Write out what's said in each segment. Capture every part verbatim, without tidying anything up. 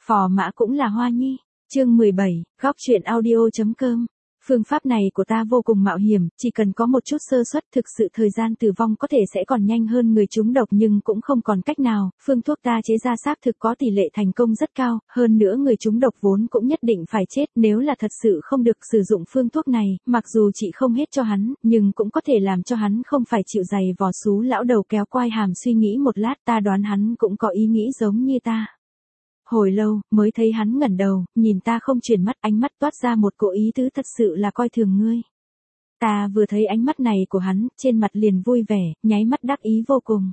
Phò mã cũng là hoa nhi. Chương mười bảy, góc truyện audio.com. Phương pháp này của ta vô cùng mạo hiểm, chỉ cần có một chút sơ suất, thực sự thời gian tử vong có thể sẽ còn nhanh hơn người trúng độc, nhưng cũng không còn cách nào. Phương thuốc ta chế ra xác thực có tỷ lệ thành công rất cao, hơn nữa người trúng độc vốn cũng nhất định phải chết, nếu là thật sự không được sử dụng phương thuốc này, mặc dù chị không hết cho hắn, nhưng cũng có thể làm cho hắn không phải chịu giày vò. Xú lão đầu kéo quai hàm suy nghĩ một lát, ta đoán hắn cũng có ý nghĩ giống như ta. Hồi lâu, mới thấy hắn ngẩng đầu, nhìn ta không chuyển mắt, ánh mắt toát ra một cỗ ý tứ thật sự là coi thường ngươi. Ta vừa thấy ánh mắt này của hắn, trên mặt liền vui vẻ, nháy mắt đắc ý vô cùng.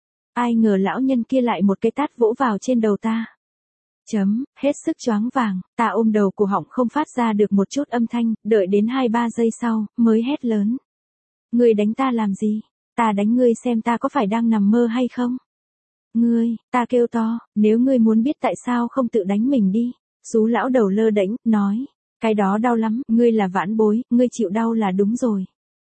Ai ngờ lão nhân kia lại một cái tát vỗ vào trên đầu ta. Chấm, hết sức choáng vàng, ta ôm đầu cổ họng không phát ra được một chút âm thanh, đợi đến hai ba giây sau, mới hét lớn. Ngươi đánh ta làm gì? Ta đánh ngươi xem ta có phải đang nằm mơ hay không? Ngươi, ta kêu to, nếu ngươi muốn biết tại sao không tự đánh mình đi. Xú lão đầu lơ đễnh, nói, cái đó đau lắm, ngươi là vãn bối, ngươi chịu đau là đúng rồi.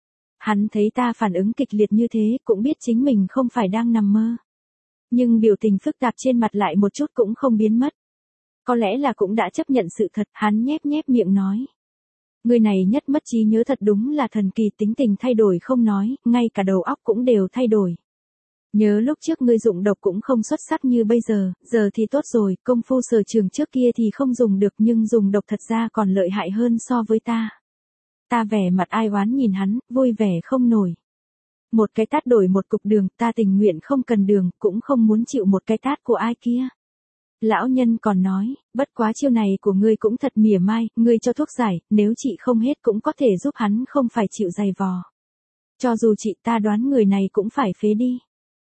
Hắn thấy ta phản ứng kịch liệt như thế, cũng biết chính mình không phải đang nằm mơ. Nhưng biểu tình phức tạp trên mặt lại một chút cũng không biến mất. Có lẽ là cũng đã chấp nhận sự thật, hắn nhép nhép miệng nói. Ngươi này nhất mất trí nhớ thật đúng là thần kỳ, tính tình thay đổi không nói, ngay cả đầu óc cũng đều thay đổi. Nhớ lúc trước ngươi dụng độc cũng không xuất sắc như bây giờ, giờ thì tốt rồi, công phu sở trường trước kia thì không dùng được nhưng dùng độc thật ra còn lợi hại hơn so với ta. Ta vẻ mặt ai oán nhìn hắn, vui vẻ không nổi. Một cái tát đổi một cục đường, ta tình nguyện không cần đường, cũng không muốn chịu một cái tát của ai kia. Lão nhân còn nói, bất quá chiêu này của ngươi cũng thật mỉa mai, ngươi cho thuốc giải, nếu chị không hết cũng có thể giúp hắn không phải chịu giày vò. Cho dù chị, ta đoán người này cũng phải phế đi.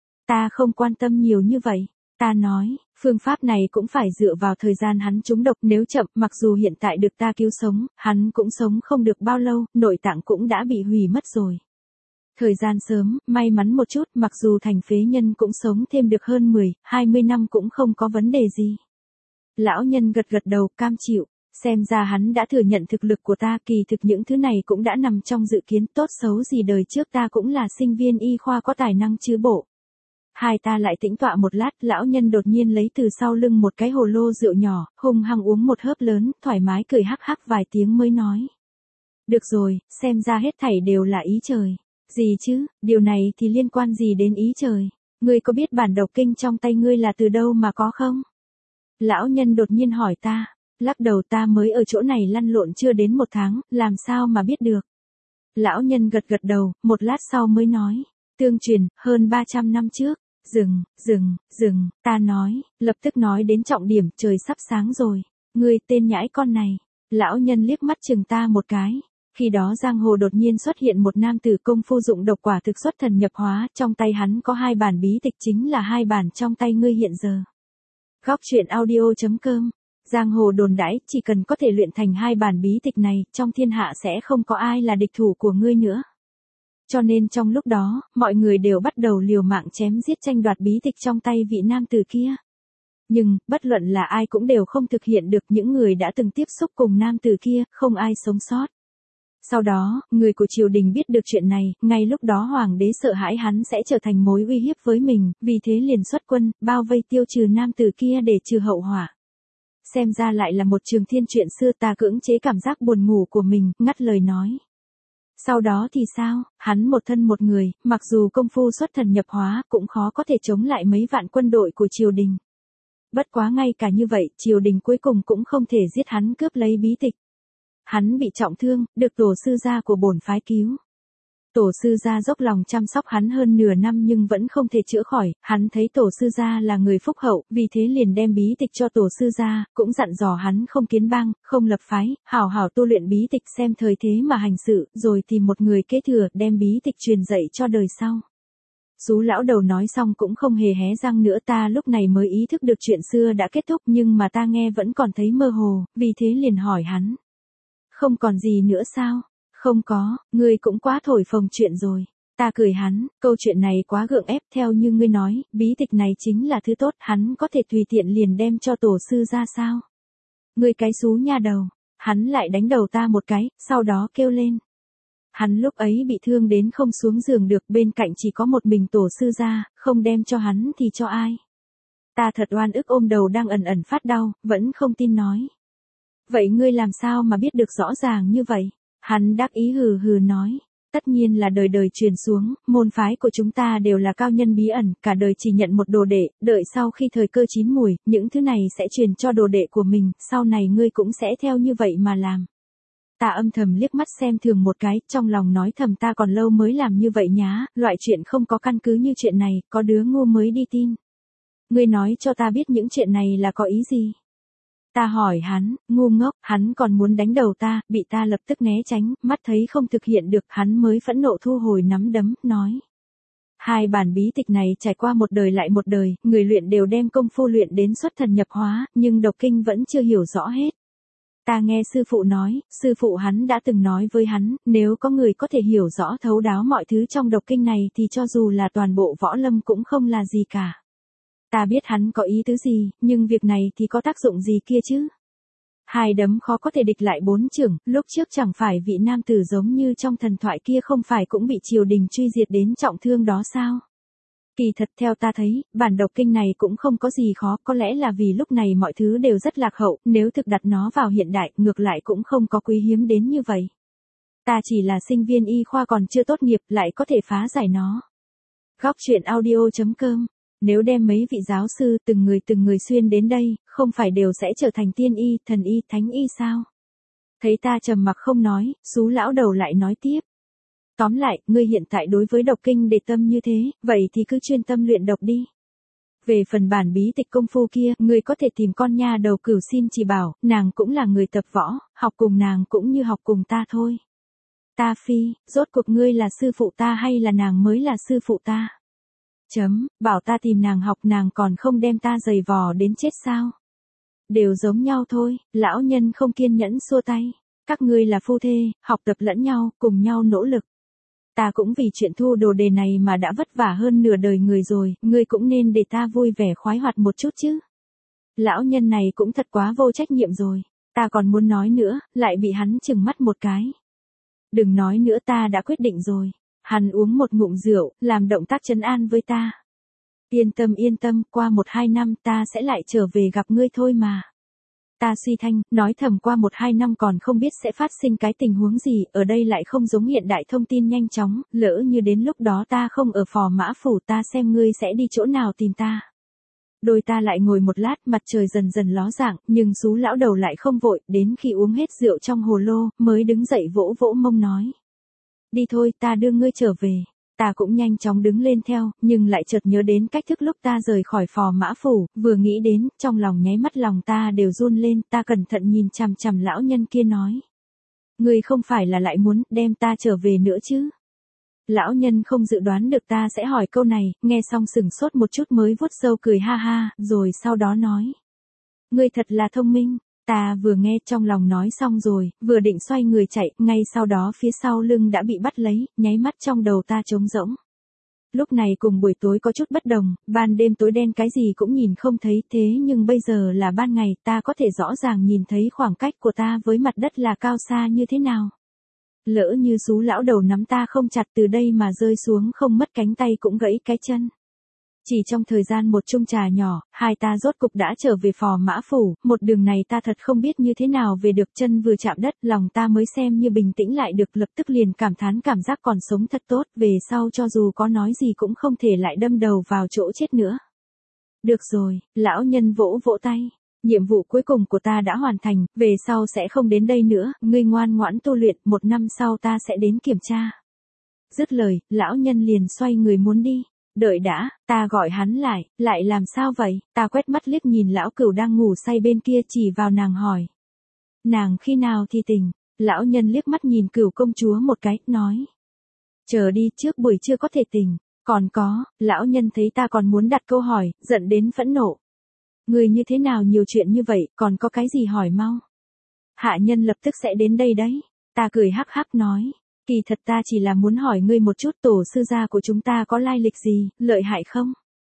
Ta không quan tâm nhiều như vậy. Ta nói, phương pháp này cũng phải dựa vào thời gian hắn trúng độc, nếu chậm, mặc dù hiện tại được ta cứu sống, hắn cũng sống không được bao lâu, nội tạng cũng đã bị hủy mất rồi. Thời gian sớm, may mắn một chút, mặc dù thành phế nhân cũng sống thêm được hơn mười, hai mươi năm cũng không có vấn đề gì. Lão nhân gật gật đầu, cam chịu, xem ra hắn đã thừa nhận thực lực của ta, kỳ thực những thứ này cũng đã nằm trong dự kiến, tốt xấu gì đời trước ta cũng là sinh viên y khoa có tài năng chứ bộ. Hai ta lại tĩnh tọa một lát, lão nhân đột nhiên lấy từ sau lưng một cái hồ lô rượu nhỏ, hung hăng uống một hớp lớn, thoải mái cười hắc hắc vài tiếng mới nói. Được rồi, xem ra hết thảy đều là ý trời. Gì chứ, điều này thì liên quan gì đến ý trời? Ngươi có biết bản độc kinh trong tay ngươi là từ đâu mà có không? Lão nhân đột nhiên hỏi ta, lắc đầu, ta mới ở chỗ này lăn lộn chưa đến một tháng, làm sao mà biết được? Lão nhân gật gật đầu, một lát sau mới nói, tương truyền, hơn ba trăm năm trước. Dừng, dừng, dừng, ta nói, lập tức nói đến trọng điểm, trời sắp sáng rồi. Ngươi tên nhãi con này. Lão nhân liếc mắt chừng ta một cái. Khi đó giang hồ đột nhiên xuất hiện một nam tử công phu dụng độc, quả thực xuất thần nhập hóa, trong tay hắn có hai bản bí tịch, chính là hai bản trong tay ngươi hiện giờ. Góc truyện audio.com. Giang hồ đồn đãi, chỉ cần có thể luyện thành hai bản bí tịch này, trong thiên hạ sẽ không có ai là địch thủ của ngươi nữa. Cho nên trong lúc đó, mọi người đều bắt đầu liều mạng chém giết tranh đoạt bí tịch trong tay vị nam tử kia. Nhưng, bất luận là ai cũng đều không thực hiện được, những người đã từng tiếp xúc cùng nam tử kia, không ai sống sót. Sau đó, người của triều đình biết được chuyện này, ngay lúc đó hoàng đế sợ hãi hắn sẽ trở thành mối uy hiếp với mình, vì thế liền xuất quân, bao vây tiêu trừ nam tử kia để trừ hậu họa. Xem ra lại là một trường thiên chuyện xưa, ta cưỡng chế cảm giác buồn ngủ của mình, ngắt lời nói. Sau đó thì sao, hắn một thân một người, mặc dù công phu xuất thần nhập hóa, cũng khó có thể chống lại mấy vạn quân đội của triều đình. Bất quá ngay cả như vậy, triều đình cuối cùng cũng không thể giết hắn cướp lấy bí tịch. Hắn bị trọng thương, được tổ sư gia của bổn phái cứu. Tổ sư gia dốc lòng chăm sóc hắn hơn nửa năm nhưng vẫn không thể chữa khỏi, hắn thấy tổ sư gia là người phúc hậu, vì thế liền đem bí tịch cho tổ sư gia, cũng dặn dò hắn không kiến bang, không lập phái, hảo hảo tu luyện bí tịch, xem thời thế mà hành sự, rồi tìm một người kế thừa, đem bí tịch truyền dạy cho đời sau. Xú lão đầu nói xong cũng không hề hé răng nữa, ta lúc này mới ý thức được chuyện xưa đã kết thúc, nhưng mà ta nghe vẫn còn thấy mơ hồ, vì thế liền hỏi hắn. Không còn gì nữa sao? Không có, ngươi cũng quá thổi phồng chuyện rồi. Ta cười hắn, câu chuyện này quá gượng ép, theo như ngươi nói, bí tịch này chính là thứ tốt, hắn có thể tùy tiện liền đem cho tổ sư ra sao? Ngươi cái xú nha đầu. Hắn lại đánh đầu ta một cái, sau đó kêu lên. Hắn lúc ấy bị thương đến không xuống giường được, bên cạnh chỉ có một mình tổ sư ra, không đem cho hắn thì cho ai? Ta thật oan ức ôm đầu đang ẩn ẩn phát đau, vẫn không tin nói. Vậy ngươi làm sao mà biết được rõ ràng như vậy? Hắn đắc ý hừ hừ nói. Tất nhiên là đời đời truyền xuống, môn phái của chúng ta đều là cao nhân bí ẩn, cả đời chỉ nhận một đồ đệ, đợi sau khi thời cơ chín mùi, những thứ này sẽ truyền cho đồ đệ của mình, sau này ngươi cũng sẽ theo như vậy mà làm. Ta âm thầm liếc mắt xem thường một cái, trong lòng nói thầm ta còn lâu mới làm như vậy nhá, loại chuyện không có căn cứ như chuyện này, có đứa ngu mới đi tin. Ngươi nói cho ta biết những chuyện này là có ý gì? Ta hỏi hắn, ngu ngốc, hắn còn muốn đánh đầu ta, bị ta lập tức né tránh, mắt thấy không thực hiện được, hắn mới phẫn nộ thu hồi nắm đấm, nói. Hai bản bí tịch này trải qua một đời lại một đời, người luyện đều đem công phu luyện đến xuất thần nhập hóa, nhưng độc kinh vẫn chưa hiểu rõ hết. Ta nghe sư phụ nói, sư phụ hắn đã từng nói với hắn, nếu có người có thể hiểu rõ thấu đáo mọi thứ trong độc kinh này thì cho dù là toàn bộ võ lâm cũng không là gì cả. Ta biết hắn có ý tứ gì, nhưng việc này thì có tác dụng gì kia chứ? Hai đấm khó có thể địch lại bốn chưởng, lúc trước chẳng phải vị nam tử giống như trong thần thoại kia không phải cũng bị triều đình truy diệt đến trọng thương đó sao? Kỳ thật theo ta thấy, bản độc kinh này cũng không có gì khó, có lẽ là vì lúc này mọi thứ đều rất lạc hậu, nếu thực đặt nó vào hiện đại, ngược lại cũng không có quý hiếm đến như vậy. Ta chỉ là sinh viên y khoa còn chưa tốt nghiệp, lại có thể phá giải nó. Góc truyện audio chấm com. Nếu đem mấy vị giáo sư từng người từng người xuyên đến đây, không phải đều sẽ trở thành tiên y, thần y, thánh y sao? Thấy ta trầm mặc không nói, Sú lão đầu lại nói tiếp. Tóm lại, ngươi hiện tại đối với độc kinh để tâm như thế, vậy thì cứ chuyên tâm luyện độc đi. Về phần bản bí tịch công phu kia, ngươi có thể tìm con nha đầu Cửu xin chỉ bảo, nàng cũng là người tập võ, học cùng nàng cũng như học cùng ta thôi. Ta phi, rốt cuộc ngươi là sư phụ ta hay là nàng mới là sư phụ ta? Chấm, bảo ta tìm nàng học nàng còn không đem ta giày vò đến chết sao? Đều giống nhau thôi, lão nhân không kiên nhẫn xua tay. Các ngươi là phu thê, học tập lẫn nhau, cùng nhau nỗ lực. Ta cũng vì chuyện thu đồ đề này mà đã vất vả hơn nửa đời người rồi, ngươi cũng nên để ta vui vẻ khoái hoạt một chút chứ. Lão nhân này cũng thật quá vô trách nhiệm rồi, ta còn muốn nói nữa, lại bị hắn chừng mắt một cái. Đừng nói nữa ta đã quyết định rồi. Hắn uống một ngụm rượu, làm động tác trấn an với ta. Yên tâm yên tâm, qua một hai năm ta sẽ lại trở về gặp ngươi thôi mà. Ta suy thanh, nói thầm qua một hai năm còn không biết sẽ phát sinh cái tình huống gì, ở đây lại không giống hiện đại thông tin nhanh chóng, lỡ như đến lúc đó ta không ở Phò Mã Phủ ta xem ngươi sẽ đi chỗ nào tìm ta. Đôi ta lại ngồi một lát, mặt trời dần dần ló dạng, nhưng Sú lão đầu lại không vội, đến khi uống hết rượu trong hồ lô, mới đứng dậy vỗ vỗ mông nói. Đi thôi, ta đưa ngươi trở về. Ta cũng nhanh chóng đứng lên theo, nhưng lại chợt nhớ đến cách thức lúc ta rời khỏi Phò Mã Phủ, vừa nghĩ đến, trong lòng nháy mắt lòng ta đều run lên, ta cẩn thận nhìn chằm chằm lão nhân kia nói. Ngươi không phải là lại muốn đem ta trở về nữa chứ? Lão nhân không dự đoán được ta sẽ hỏi câu này, nghe xong sừng sốt một chút mới vuốt râu cười ha ha, rồi sau đó nói. Ngươi thật là thông minh. Ta vừa nghe trong lòng nói xong rồi, vừa định xoay người chạy, ngay sau đó phía sau lưng đã bị bắt lấy, nháy mắt trong đầu ta trống rỗng. Lúc này cùng buổi tối có chút bất đồng, ban đêm tối đen cái gì cũng nhìn không thấy thế nhưng bây giờ là ban ngày ta có thể rõ ràng nhìn thấy khoảng cách của ta với mặt đất là cao xa như thế nào. Lỡ như Sú lão đầu nắm ta không chặt từ đây mà rơi xuống không mất cánh tay cũng gãy cái chân. Chỉ trong thời gian một chung trà nhỏ, hai ta rốt cục đã trở về Phò Mã Phủ, một đường này ta thật không biết như thế nào về được chân vừa chạm đất, lòng ta mới xem như bình tĩnh lại được lập tức liền cảm thán cảm giác còn sống thật tốt, về sau cho dù có nói gì cũng không thể lại đâm đầu vào chỗ chết nữa. Được rồi, lão nhân vỗ vỗ tay. Nhiệm vụ cuối cùng của ta đã hoàn thành, về sau sẽ không đến đây nữa, ngươi ngoan ngoãn tu luyện, một năm sau ta sẽ đến kiểm tra. Dứt lời, lão nhân liền xoay người muốn đi. Đợi đã, ta gọi hắn lại, lại làm sao vậy? Ta quét mắt liếc nhìn lão Cửu đang ngủ say bên kia chỉ vào nàng hỏi. Nàng khi nào thì tỉnh? Lão nhân liếc mắt nhìn Cửu công chúa một cái, nói. Chờ đi, trước buổi trưa có thể tỉnh. Còn có, lão nhân thấy ta còn muốn đặt câu hỏi, giận đến phẫn nộ. Người như thế nào nhiều chuyện như vậy, còn có cái gì hỏi mau? Hạ nhân lập tức sẽ đến đây đấy. Ta cười hắc hắc nói. Kỳ thật ta chỉ là muốn hỏi ngươi một chút tổ sư gia của chúng ta có lai lịch gì, lợi hại không?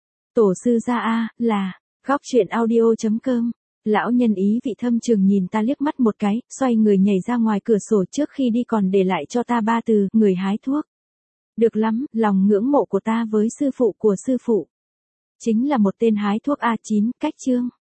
Tổ sư gia a, là, góc truyện audio chấm com. Lão nhân ý vị thâm trường nhìn ta liếc mắt một cái, xoay người nhảy ra ngoài cửa sổ trước khi đi còn để lại cho ta ba từ, người hái thuốc. Được lắm, lòng ngưỡng mộ của ta với sư phụ của sư phụ. chính là một tên hái thuốc A chín, cách chương.